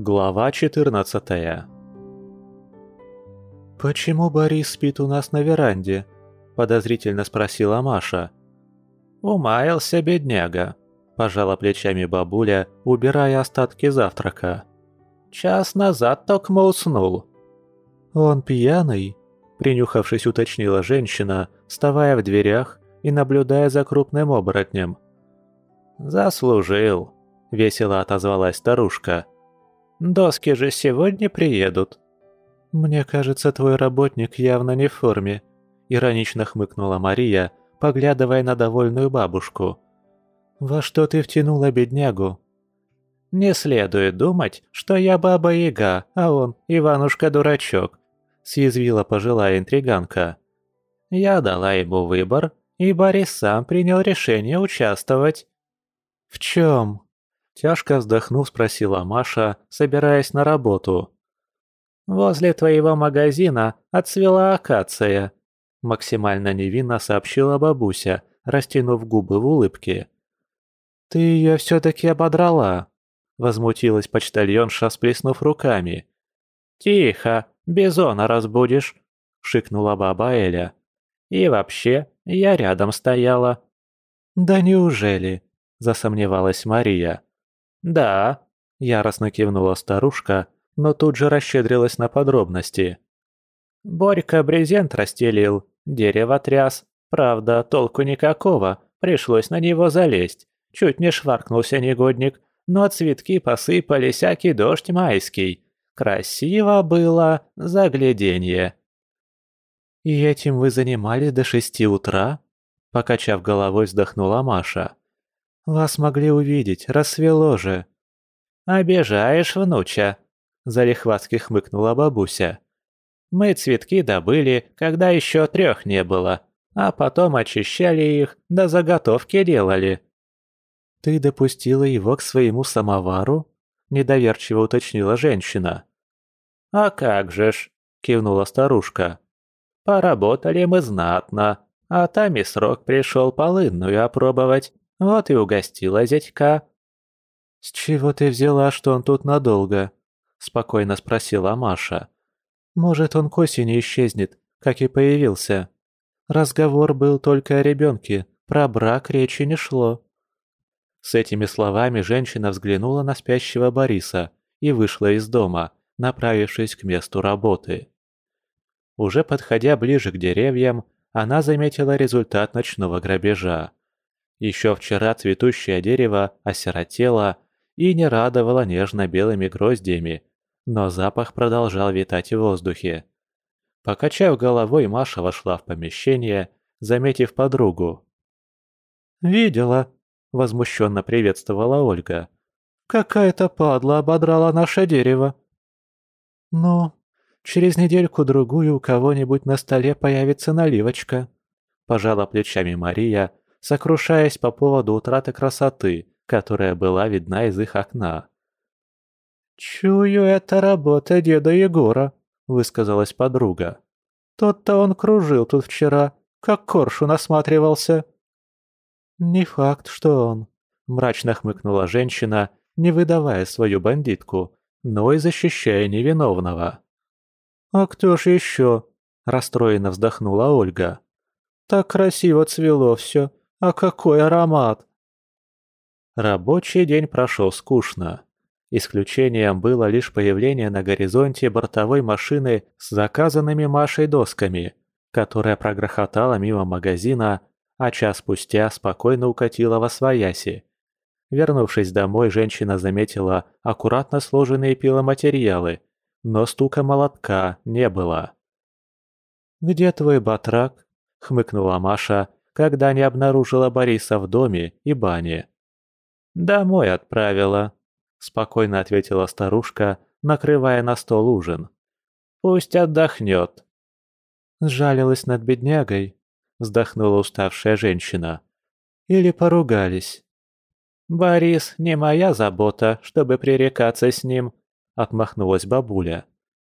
Глава 14. «Почему Борис спит у нас на веранде?» – подозрительно спросила Маша. «Умаялся, бедняга», – пожала плечами бабуля, убирая остатки завтрака. «Час назад токмо уснул». «Он пьяный?» – принюхавшись, уточнила женщина, вставая в дверях и наблюдая за крупным оборотнем. «Заслужил», – весело отозвалась старушка. «Доски же сегодня приедут». «Мне кажется, твой работник явно не в форме», – иронично хмыкнула Мария, поглядывая на довольную бабушку. «Во что ты втянула беднягу?» «Не следует думать, что я баба-яга, а он Иванушка-дурачок», – съязвила пожилая интриганка. «Я дала ему выбор, и Борис сам принял решение участвовать». «В чем?» – тяжко вздохнув, спросила Маша, собираясь на работу. «Возле твоего магазина отцвела акация», – максимально невинно сообщила бабуся, растянув губы в улыбке. «Ты ее все-таки ободрала», – возмутилась почтальонша, сплеснув руками. «Тихо, бизона разбудишь», – шикнула баба Эля. «И вообще, я рядом стояла». «Да неужели?» – засомневалась Мария. «Да», – яростно кивнула старушка, но тут же расщедрилась на подробности. Борька брезент расстелил, дерево тряс. Правда, толку никакого, пришлось на него залезть. Чуть не шваркнулся негодник, но цветки посыпали, всякий дождь майский. Красиво было, загляденье. «И этим вы занимались до 6 утра?» Покачав головой, вздохнула Маша. «Вас могли увидеть, рассвело же». «Обижаешь, внуча», – залихватски хмыкнула бабуся. «Мы цветки добыли, когда еще 3 не было, а потом очищали их, да заготовки делали». «Ты допустила его к своему самовару?» – недоверчиво уточнила женщина. «А как же ж», – кивнула старушка. «Поработали мы знатно, а там и срок пришел полынную опробовать, вот и угостила зятька». «С чего ты взяла, что он тут надолго?» – спокойно спросила Маша. «Может, он к осени исчезнет, как и появился. Разговор был только о ребенке, про брак речи не шло». С этими словами женщина взглянула на спящего Бориса и вышла из дома, направившись к месту работы. Уже подходя ближе к деревьям, она заметила результат ночного грабежа. Еще вчера цветущее дерево осиротело и не радовало нежно-белыми гроздьями, но запах продолжал витать в воздухе. Покачав головой, Маша вошла в помещение, заметив подругу. «Видела», — возмущенно приветствовала Ольга. «Какая-то падла ободрала наше дерево». «Ну, через недельку-другую у кого-нибудь на столе появится наливочка», — пожала плечами Мария, сокрушаясь по поводу утраты красоты, которая была видна из их окна. «Чую, это работа деда Егора», — высказалась подруга. «Тот-то он кружил тут вчера, как коршун осматривался». «Не факт, что он», — мрачно хмыкнула женщина, не выдавая свою бандитку, но и защищая невиновного. «А кто ж еще?» — расстроенно вздохнула Ольга. «Так красиво цвело все, а какой аромат!» Рабочий день прошел скучно. Исключением было лишь появление на горизонте бортовой машины с заказанными Машей досками, которая прогрохотала мимо магазина, а час спустя спокойно укатила восвояси. Вернувшись домой, женщина заметила аккуратно сложенные пиломатериалы, но стука молотка не было. «Где твой батрак?» — хмыкнула Маша, когда не обнаружила Бориса в доме и бане. «Домой отправила», — спокойно ответила старушка, накрывая на стол ужин. «Пусть отдохнет». «Сжалилась над беднягой», — вздохнула уставшая женщина. «Или поругались?» «Борис не моя забота, чтобы пререкаться с ним», — отмахнулась бабуля.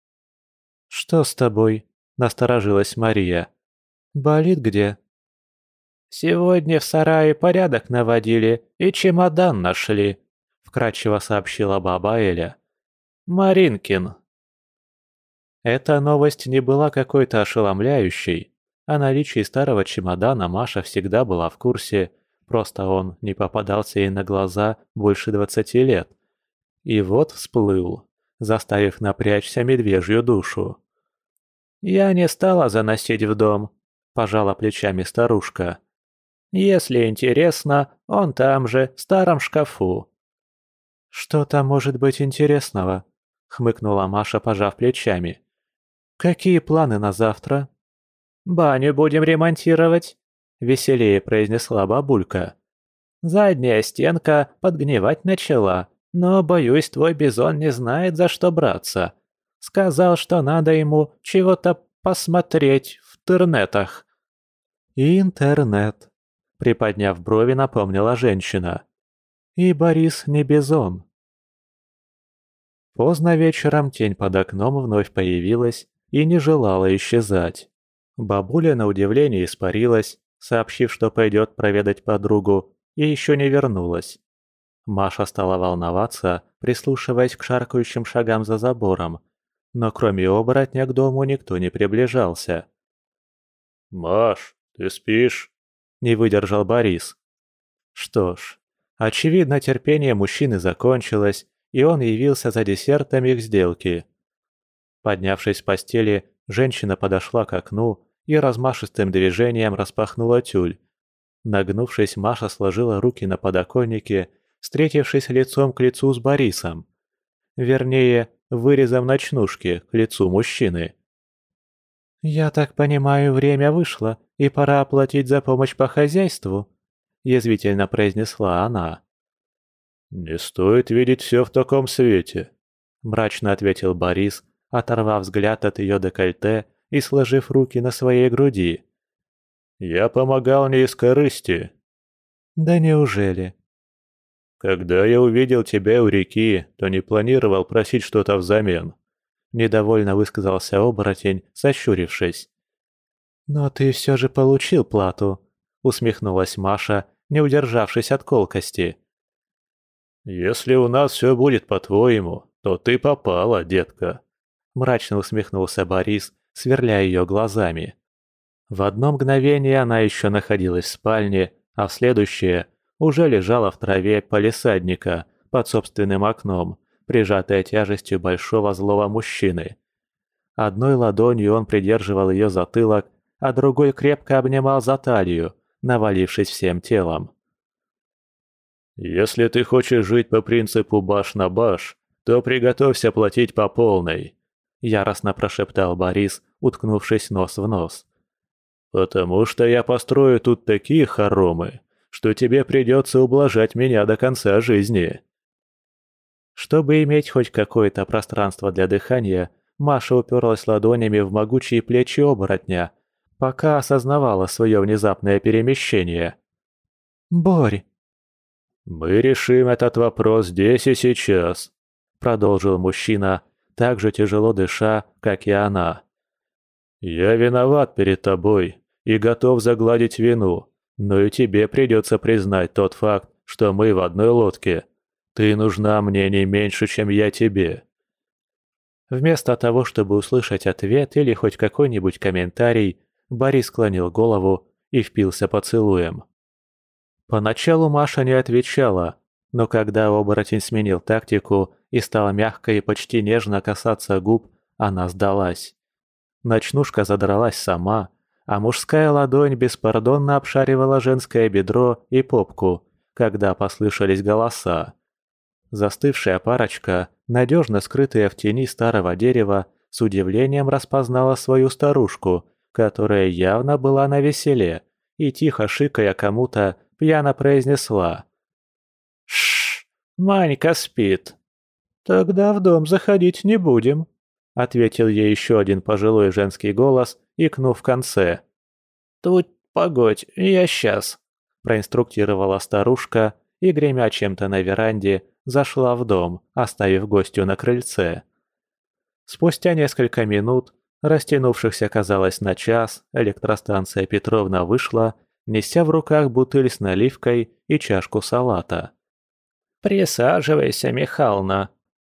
«Что с тобой?» — насторожилась Мария. «Болит где?» «Сегодня в сарае порядок наводили и чемодан нашли», — вкратчиво сообщила баба Эля. Маринкин». Эта новость не была какой-то ошеломляющей. О наличии старого чемодана Маша всегда была в курсе, просто он не попадался ей на глаза больше 20 лет. И вот всплыл, заставив напрячься медвежью душу. «Я не стала заносить в дом», – пожала плечами старушка. «Если интересно, он там же, в старом шкафу». «Что там может быть интересного?» – хмыкнула Маша, пожав плечами. «Какие планы на завтра?» «Баню будем ремонтировать», – веселее произнесла бабулька. «Задняя стенка подгнивать начала, но, боюсь, твой бизон не знает, за что браться. Сказал, что надо ему чего-то посмотреть в интернетах». «Интернет», – приподняв брови, напомнила женщина. «И Борис не бизон». Поздно вечером тень под окном вновь появилась и не желала исчезать. Бабуля на удивление испарилась, сообщив, что пойдет проведать подругу, и еще не вернулась. Маша стала волноваться, прислушиваясь к шаркающим шагам за забором, но кроме оборотня к дому никто не приближался. «Маш, ты спишь?» – не выдержал Борис. Что ж, очевидно, терпение мужчины закончилось, и он явился за десертом их сделки. Поднявшись с постели, женщина подошла к окну и размашистым движением распахнула тюль. Нагнувшись, Маша сложила руки на подоконнике, встретившись лицом к лицу с Борисом. Вернее, вырезом ночнушки к лицу мужчины. «Я так понимаю, время вышло, и пора оплатить за помощь по хозяйству», – язвительно произнесла она. «Не стоит видеть все в таком свете», – мрачно ответил Борис, оторвав взгляд от ее декольте и сложив руки на своей груди. «Я помогал не из корысти». «Да неужели?» «Когда я увидел тебя у реки, то не планировал просить что-то взамен», — недовольно высказался оборотень, сощурившись. «Но ты все же получил плату», — усмехнулась Маша, не удержавшись от колкости. «Если у нас все будет по-твоему, то ты попала, детка», — мрачно усмехнулся Борис, сверляя ее глазами. В одно мгновение она еще находилась в спальне, а в следующее уже лежала в траве палисадника под собственным окном, прижатая тяжестью большого злого мужчины. Одной ладонью он придерживал ее затылок, а другой крепко обнимал за талию, навалившись всем телом. «Если ты хочешь жить по принципу баш на баш, то приготовься платить по полной», — яростно прошептал Борис, уткнувшись нос в нос. «Потому что я построю тут такие хоромы, что тебе придется ублажать меня до конца жизни». Чтобы иметь хоть какое-то пространство для дыхания, Маша уперлась ладонями в могучие плечи оборотня, пока осознавала свое внезапное перемещение. «Борь!» «Мы решим этот вопрос здесь и сейчас», — продолжил мужчина, так же тяжело дыша, как и она. «Я виноват перед тобой и готов загладить вину, но и тебе придется признать тот факт, что мы в одной лодке. Ты нужна мне не меньше, чем я тебе». Вместо того, чтобы услышать ответ или хоть какой-нибудь комментарий, Борис склонил голову и впился поцелуем. Поначалу Маша не отвечала, но когда оборотень сменил тактику и стал мягко и почти нежно касаться губ, она сдалась. Ночнушка задралась сама, а мужская ладонь беспардонно обшаривала женское бедро и попку, когда послышались голоса. Застывшая парочка, надежно скрытая в тени старого дерева, с удивлением распознала свою старушку, которая явно была навеселе, и тихо шикая кому-то, пьяно произнесла: «Шш, Манька спит». «Тогда в дом заходить не будем», — ответил ей еще один пожилой женский голос, икнув в конце. «Тут погодь, я сейчас», — проинструктировала старушка и, гремя чем-то на веранде, зашла в дом, оставив гостю на крыльце. Спустя несколько минут, растянувшихся, казалось, на час, электростанция Петровна вышла, неся в руках бутыль с наливкой и чашку салата. «Присаживайся, Михална»,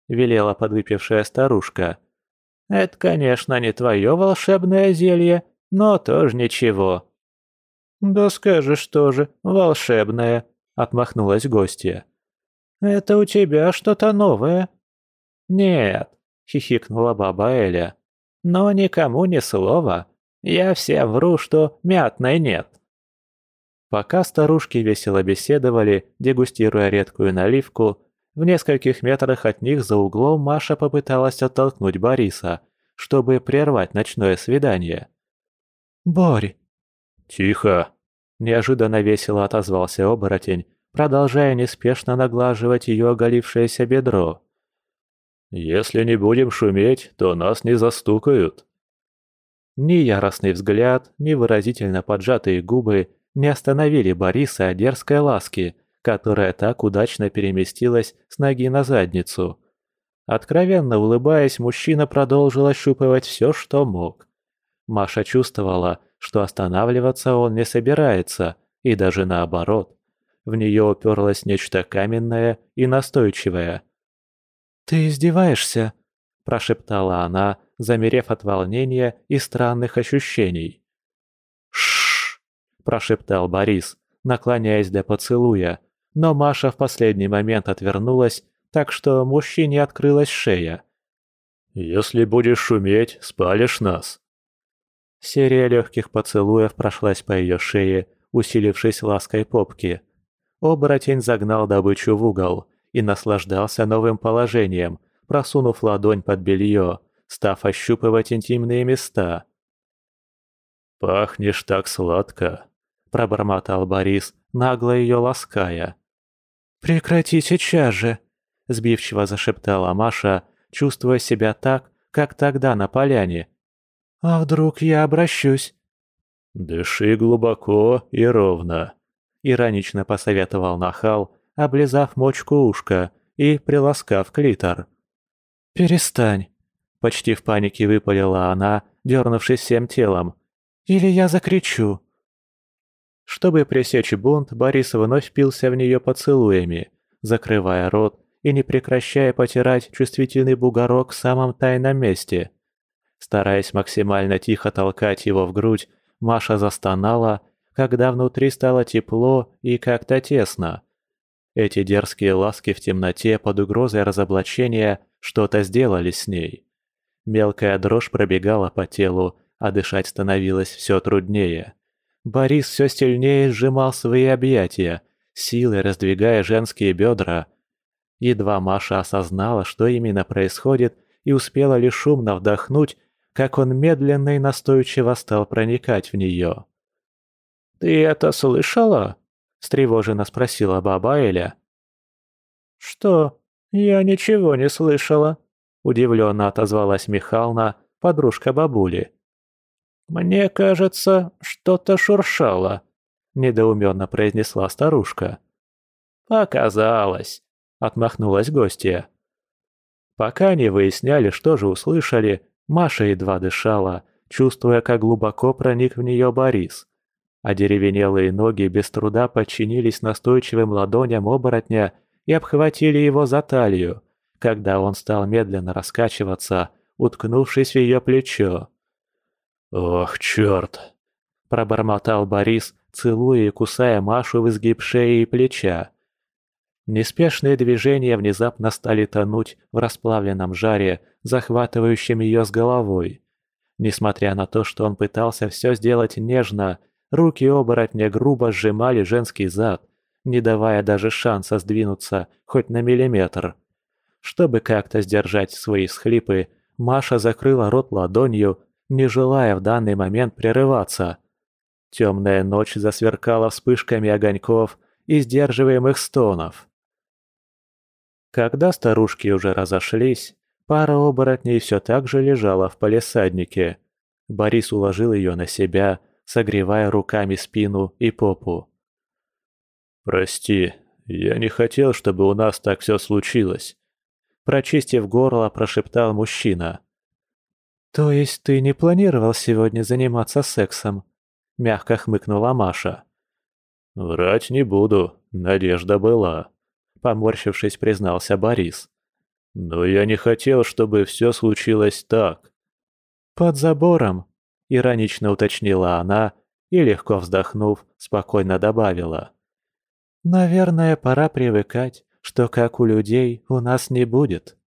— велела подвыпившая старушка. «Это, конечно, не твое волшебное зелье, но тоже ничего». «Да скажешь тоже, волшебное», — отмахнулась гостья. «Это у тебя что-то новое?» «Нет», — хихикнула баба Эля. «Но никому ни слова. Я всем вру, что мятной нет». Пока старушки весело беседовали, дегустируя редкую наливку, в нескольких метрах от них за углом Маша попыталась оттолкнуть Бориса, чтобы прервать ночное свидание. «Борь!» «Тихо!» – неожиданно весело отозвался оборотень, продолжая неспешно наглаживать ее оголившееся бедро. «Если не будем шуметь, то нас не застукают». Ни яростный взгляд, ни выразительно поджатые губы не остановили Бориса от дерзкой ласки, которая так удачно переместилась с ноги на задницу. Откровенно улыбаясь, мужчина продолжил ощупывать все, что мог. Маша чувствовала, что останавливаться он не собирается, и даже наоборот. В нее уперлось нечто каменное и настойчивое. «Ты издеваешься?» – прошептала она, замерев от волнения и странных ощущений. «Ш-ш-ш!» – прошептал Борис, наклоняясь для поцелуя, но Маша в последний момент отвернулась, так что мужчине открылась шея. «Если будешь шуметь, спалишь нас». Серия легких поцелуев прошлась по ее шее, усилившись лаской попки. Оборотень загнал добычу в угол и наслаждался новым положением, просунув ладонь под белье, став ощупывать интимные места. «Пахнешь так сладко», – пробормотал Борис, нагло ее лаская. «Прекрати сейчас же!» – сбивчиво зашептала Маша, чувствуя себя так, как тогда на поляне. «А вдруг я обращусь?» «Дыши глубоко и ровно», – иронично посоветовал нахал, облизав мочку ушка и приласкав клитор. «Перестань!» – почти в панике выпалила она, дернувшись всем телом. «Или я закричу!» Чтобы пресечь бунт, Борис вновь впился в нее поцелуями, закрывая рот и не прекращая потирать чувствительный бугорок в самом тайном месте. Стараясь максимально тихо толкать его в грудь, Маша застонала, когда внутри стало тепло и как-то тесно. Эти дерзкие ласки в темноте под угрозой разоблачения что-то сделали с ней. Мелкая дрожь пробегала по телу, а дышать становилось все труднее. Борис все сильнее сжимал свои объятия, силой раздвигая женские бедра. Едва Маша осознала, что именно происходит, и успела лишь шумно вдохнуть, как он медленно и настойчиво стал проникать в нее. «Ты это слышала?» – встревоженно спросила баба Эля. «Что? Я ничего не слышала», – удивленно отозвалась Михална, подружка бабули. «Мне кажется, что-то шуршало», – недоуменно произнесла старушка. «Показалось», – отмахнулась гостья. Пока они выясняли, что же услышали, Маша едва дышала, чувствуя, как глубоко проник в нее Борис. Одеревенелые ноги без труда подчинились настойчивым ладоням оборотня и обхватили его за талию, когда он стал медленно раскачиваться, уткнувшись в ее плечо. «Ох, черт!» – пробормотал Борис, целуя и кусая Машу в изгиб шеи и плеча. Неспешные движения внезапно стали тонуть в расплавленном жаре, захватывающем ее с головой. Несмотря на то, что он пытался все сделать нежно, руки оборотня грубо сжимали женский зад, не давая даже шанса сдвинуться хоть на миллиметр. Чтобы как-то сдержать свои всхлипы, Маша закрыла рот ладонью, не желая в данный момент прерываться. Темная ночь засверкала вспышками огоньков и сдерживаемых стонов. Когда старушки уже разошлись, пара оборотней все так же лежала в палисаднике. Борис уложил ее на себя, согревая руками спину и попу. «Прости, я не хотел, чтобы у нас так все случилось», – прочистив горло, прошептал мужчина. «То есть ты не планировал сегодня заниматься сексом?» – мягко хмыкнула Маша. «Врать не буду, надежда была», – поморщившись, признался Борис. Но я не хотел, чтобы все случилось так. «Под забором», — иронично уточнила она и, легко вздохнув, спокойно добавила. «Наверное, пора привыкать, что как у людей у нас не будет».